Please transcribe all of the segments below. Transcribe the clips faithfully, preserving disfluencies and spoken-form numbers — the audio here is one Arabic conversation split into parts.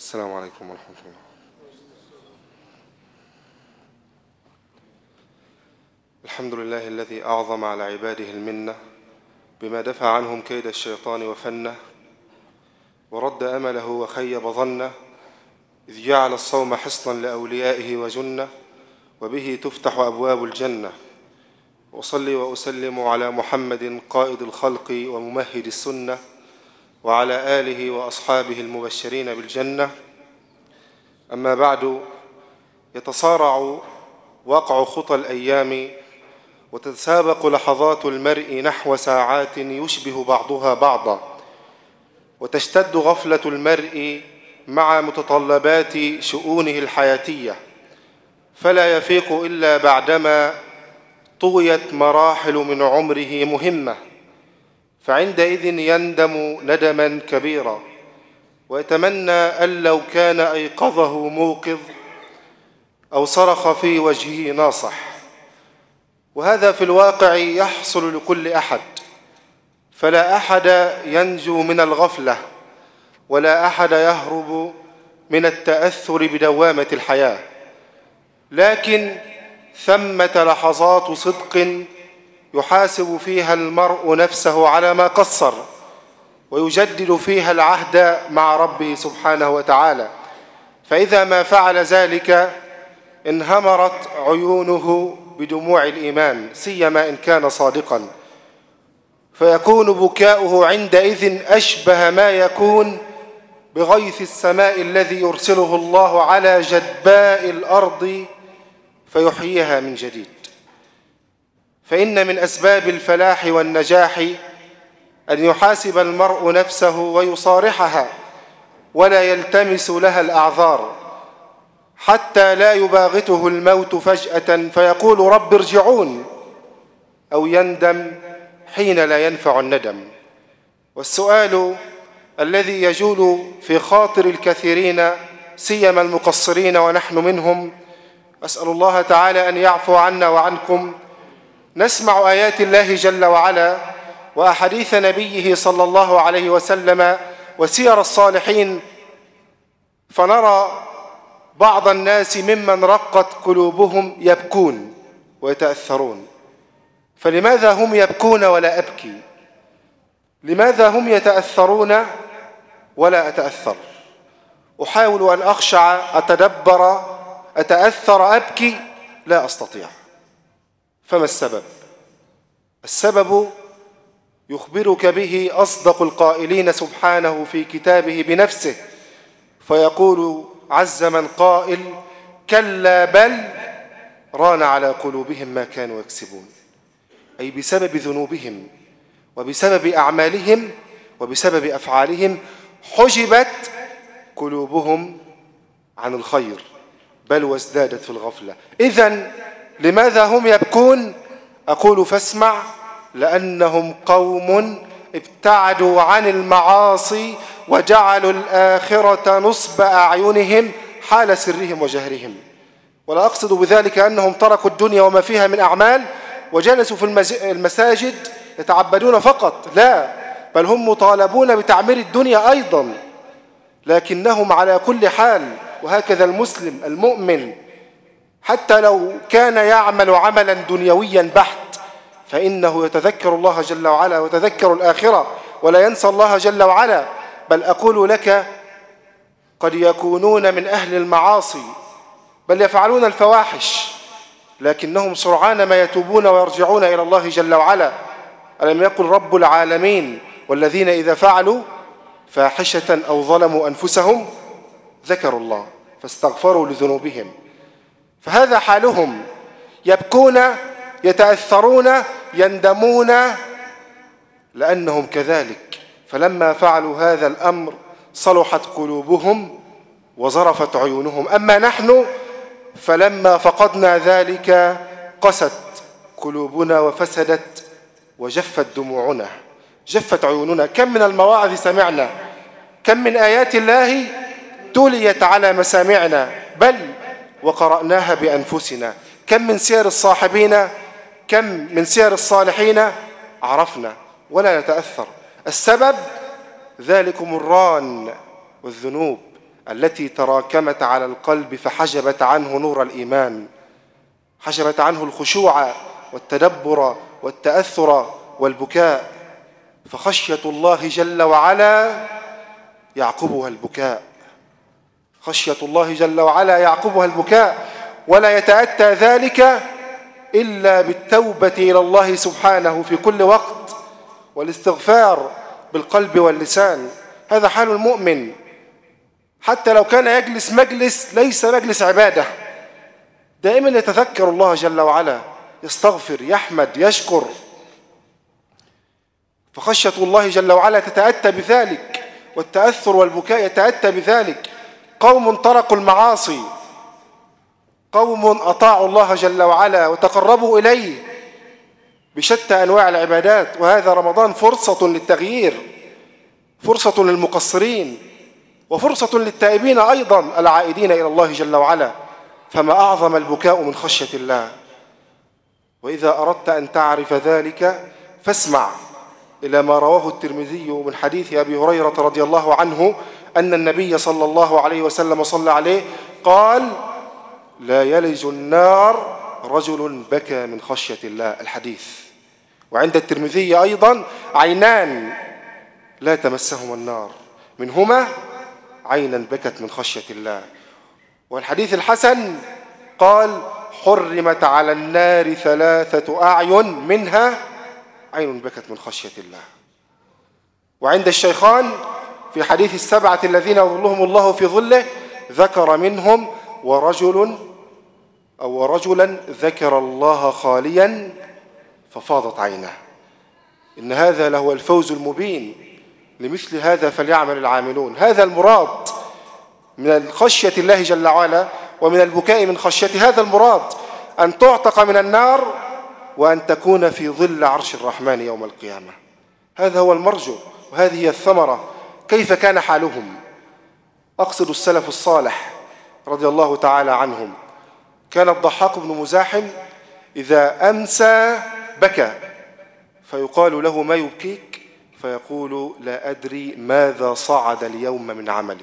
السلام عليكم ورحمة الله. الحمد لله الذي أعظم على عباده المنة بما دفع عنهم كيد الشيطان وفنه، ورد أمله وخيب ظنه، إذ جعل الصوم حصنا لأوليائه وجنة، وبه تفتح أبواب الجنة. وأصلي وأسلم على محمد قائد الخلق وممهد السنة، وعلى آله وأصحابه المبشرين بالجنة. أما بعد، يتصارع وقع خطى الأيام، وتتسابق لحظات المرء نحو ساعات يشبه بعضها بعضا، وتشتد غفلة المرء مع متطلبات شؤونه الحياتية، فلا يفيق إلا بعدما طويت مراحل من عمره مهمة، فعندئذ يندم ندما كبيرا، ويتمنى أن لو كان أيقظه موقظ أو صرخ في وجهه ناصح. وهذا في الواقع يحصل لكل أحد، فلا أحد ينجو من الغفلة، ولا أحد يهرب من التأثر بدوامة الحياة. لكن ثمة لحظات صدق يحاسب فيها المرء نفسه على ما قصر، ويجدد فيها العهد مع ربه سبحانه وتعالى، فإذا ما فعل ذلك انهمرت عيونه بدموع الإيمان، سيما إن كان صادقا، فيكون بكاؤه عندئذ أشبه ما يكون بغيث السماء الذي يرسله الله على جدباء الأرض فيحييها من جديد. فإن من أسباب الفلاح والنجاح أن يحاسب المرء نفسه ويصارحها، ولا يلتمس لها الأعذار، حتى لا يباغته الموت فجأة فيقول رب ارجعون، أو يندم حين لا ينفع الندم. والسؤال الذي يجول في خاطر الكثيرين سيما المقصرين ونحن منهم، أسأل الله تعالى أن يعفو عنا وعنكم، نسمع آيات الله جل وعلا وأحاديث نبيه صلى الله عليه وسلم وسير الصالحين، فنرى بعض الناس ممن رقت قلوبهم يبكون ويتأثرون. فلماذا هم يبكون ولا أبكي؟ لماذا هم يتأثرون ولا أتأثر؟ أحاول أن أخشع، أتدبر، أتأثر، أبكي، لا أستطيع. فما السبب؟ السبب يخبرك به أصدق القائلين سبحانه في كتابه بنفسه، فيقول عز من قائل: كلا بل ران على قلوبهم ما كانوا يكسبون. أي بسبب ذنوبهم وبسبب أعمالهم وبسبب أفعالهم حجبت قلوبهم عن الخير، بل وازدادت في الغفلة. إذن لماذا هم يبكون؟ أقول فاسمع: لأنهم قوم ابتعدوا عن المعاصي وجعلوا الآخرة نصب أعينهم حال سرهم وجهرهم. ولا أقصد بذلك أنهم تركوا الدنيا وما فيها من أعمال وجلسوا في المساجد يتعبدون فقط، لا، بل هم مطالبون بتعمير الدنيا أيضا، لكنهم على كل حال، وهكذا المسلم المؤمن حتى لو كان يعمل عملا دنيويا بحت فإنه يتذكر الله جل وعلا ويتذكر الآخرة ولا ينسى الله جل وعلا. بل أقول لك قد يكونون من أهل المعاصي، بل يفعلون الفواحش، لكنهم سرعان ما يتوبون ويرجعون إلى الله جل وعلا. ألم يقل رب العالمين: والذين إذا فعلوا فاحشة أو ظلموا أنفسهم ذكروا الله فاستغفروا لذنوبهم. فهذا حالهم، يبكون، يتأثرون، يندمون، لأنهم كذلك. فلما فعلوا هذا الأمر صلحت قلوبهم وظرفت عيونهم. أما نحن فلما فقدنا ذلك قست قلوبنا وفسدت وجفت دموعنا، جفت عيوننا. كم من المواعظ سمعنا، كم من آيات الله تليت على مسامعنا، بل وقرأناها بأنفسنا. كم من سير الصاحبين، كم من سير الصالحين عرفنا ولا نتأثر. السبب ذلكم الران والذنوب التي تراكمت على القلب فحجبت عنه نور الإيمان، حجبت عنه الخشوع والتدبر والتأثر والبكاء. فخشية الله جل وعلا يعقبها البكاء، خشية الله جل وعلا يعقبها البكاء، ولا يتأتى ذلك إلا بالتوبة إلى الله سبحانه في كل وقت والاستغفار بالقلب واللسان. هذا حال المؤمن، حتى لو كان يجلس مجلس ليس مجلس عبادة، دائما يتذكر الله جل وعلا، يستغفر، يحمد، يشكر. فخشية الله جل وعلا تتأتى بذلك، والتأثر والبكاء يتأتى بذلك. قوم تركوا المعاصي، قوم أطاعوا الله جل وعلا وتقربوا إليه بشتى أنواع العبادات، وهذا رمضان فرصة للتغيير، فرصة للمقصرين، وفرصة للتائبين أيضا العائدين إلى الله جل وعلا. فما أعظم البكاء من خشية الله. وإذا أردت أن تعرف ذلك فاسمع إلى ما رواه الترمذي من حديث أبي هريرة رضي الله عنه أن النبي صلى الله عليه وسلم صلى عليه قال: لا يلج النار رجل بكى من خشية الله. الحديث. وعند الترمذي أيضا: عينان لا تمسهما النار، منهما عينا بكت من خشية الله. والحديث الحسن قال: حرمت على النار ثلاثة أعين منها عين بكت من خشية الله. وعند الشيخان في حديث السبعة الذين يظلهم الله في ظله ذكر منهم ورجل أو رجلا ذكر الله خاليا ففاضت عينه. إن هذا لهو الفوز المبين، لمثل هذا فليعمل العاملون. هذا المراد من الخشية الله جل وعلا ومن البكاء من خشية، هذا المراد، أن تعتق من النار وأن تكون في ظل عرش الرحمن يوم القيامة. هذا هو المرجو، وهذه هي الثمرة. كيف كان حالهم؟ أقصد السلف الصالح رضي الله تعالى عنهم. كان الضحاك بن مزاحم إذا أمسى بكى، فيقال له: ما يبكيك؟ فيقول: لا أدري ماذا صعد اليوم من عملي.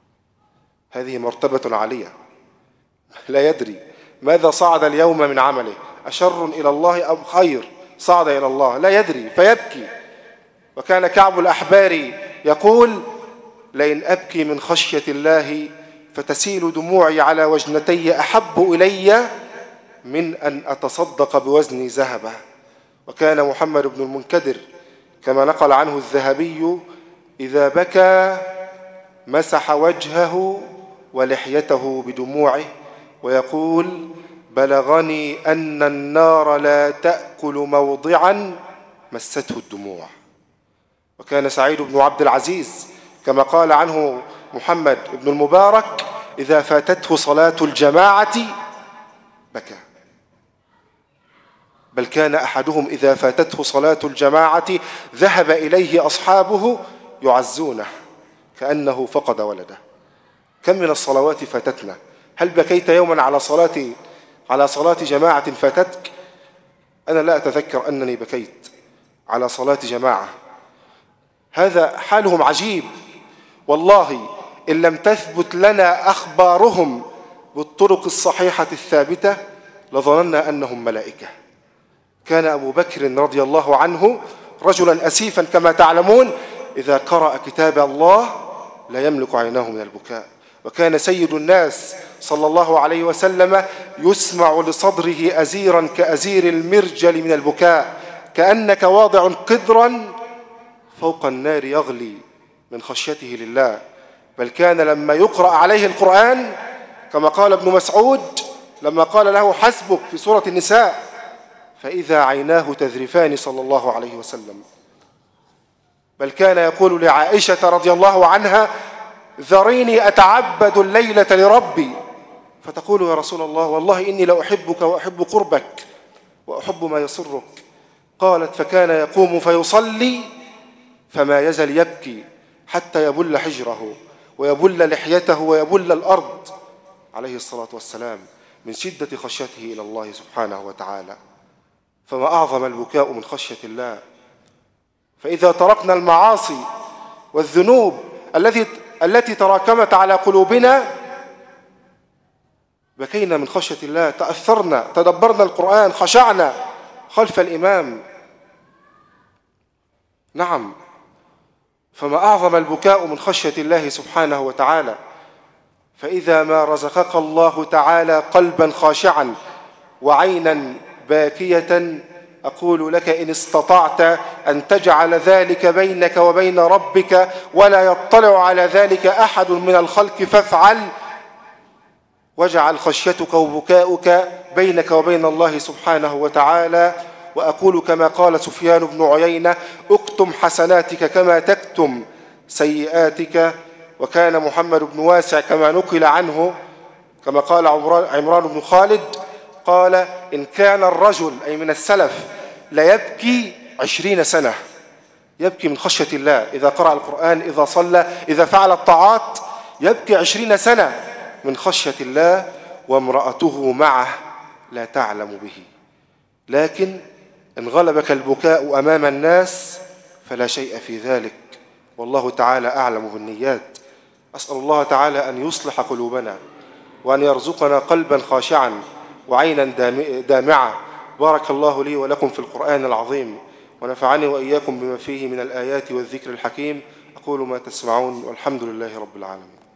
هذه مرتبة عالية، لا يدري ماذا صعد اليوم من عمله، أشر إلى الله أو خير صعد إلى الله، لا يدري فيبكي. وكان كعب الأحبار يقول: لئن أبكي من خشية الله فتسيل دموعي على وجنتي أحب إلي من أن أتصدق بوزن ذهبا. وكان محمد بن المنكدر كما نقل عنه الذهبي إذا بكى مسح وجهه ولحيته بدموعه ويقول: بلغني أن النار لا تأكل موضعا مسته الدموع. وكان سعيد بن عبد العزيز كما قال عنه محمد بن المبارك: إذا فاتته صلاة الجماعة بكى. بل كان أحدهم إذا فاتته صلاة الجماعة ذهب إليه أصحابه يعزونه كأنه فقد ولده. كم من الصلوات فاتتنا؟ هل بكيت يوما على صلاة على صلاة جماعة فاتتك؟ أنا لا أتذكر أنني بكيت على صلاة جماعة. هذا حالهم عجيب والله. إن لم تثبت لنا أخبارهم بالطرق الصحيحة الثابتة لظننا أنهم ملائكة. كان أبو بكر رضي الله عنه رجلا أسيفا كما تعلمون، إذا قرأ كتاب الله لا يملك عيناه من البكاء. وكان سيد الناس صلى الله عليه وسلم يسمع لصدره أزيرا كأزير المرجل من البكاء، كأنك واضع قدرا فوق النار يغلي من خشيته لله. بل كان لما يقرأ عليه القرآن كما قال ابن مسعود لما قال له: حسبك في سورة النساء، فإذا عيناه تذرفان صلى الله عليه وسلم. بل كان يقول لعائشة رضي الله عنها: ذريني أتعبد الليلة لربي. فتقول: يا رسول الله والله إني لأحبك وأحب قربك وأحب ما يسرك. قالت: فكان يقوم فيصلي فما يزل يبكي حتى يبل حجره ويبل لحيته ويبل الأرض عليه الصلاة والسلام من شدة خشيته إلى الله سبحانه وتعالى. فما أعظم البكاء من خشية الله. فإذا تركنا المعاصي والذنوب التي التي تراكمت على قلوبنا بكينا من خشية الله، تأثرنا، تدبرنا القرآن، خشعنا خلف الإمام. نعم، فما أعظم البكاء من خشية الله سبحانه وتعالى. فإذا ما رزقك الله تعالى قلبا خاشعا وعينا باكية، أقول لك إن استطعت أن تجعل ذلك بينك وبين ربك ولا يطلع على ذلك أحد من الخلق فافعل، واجعل خشيتك وبكاؤك بينك وبين الله سبحانه وتعالى. وأقول كما قال سفيان بن عيينة: اكتم حسناتك كما تكتم سيئاتك. وكان محمد بن واسع كما نقل عنه كما قال عمران بن خالد قال: إن كان الرجل أي من السلف ليبكي عشرين سنة، يبكي من خشية الله، إذا قرأ القرآن، إذا صلى، إذا فعل الطاعات، يبكي عشرين سنة من خشية الله، وامرأته معه لا تعلم به. لكن إن غلبك البكاء أمام الناس فلا شيء في ذلك، والله تعالى أعلم بالنيات. أسأل الله تعالى أن يصلح قلوبنا، وأن يرزقنا قلبا خاشعا وعينا دامعة. بارك الله لي ولكم في القرآن العظيم، ونفعني وإياكم بما فيه من الآيات والذكر الحكيم. أقول ما تسمعون، والحمد لله رب العالمين.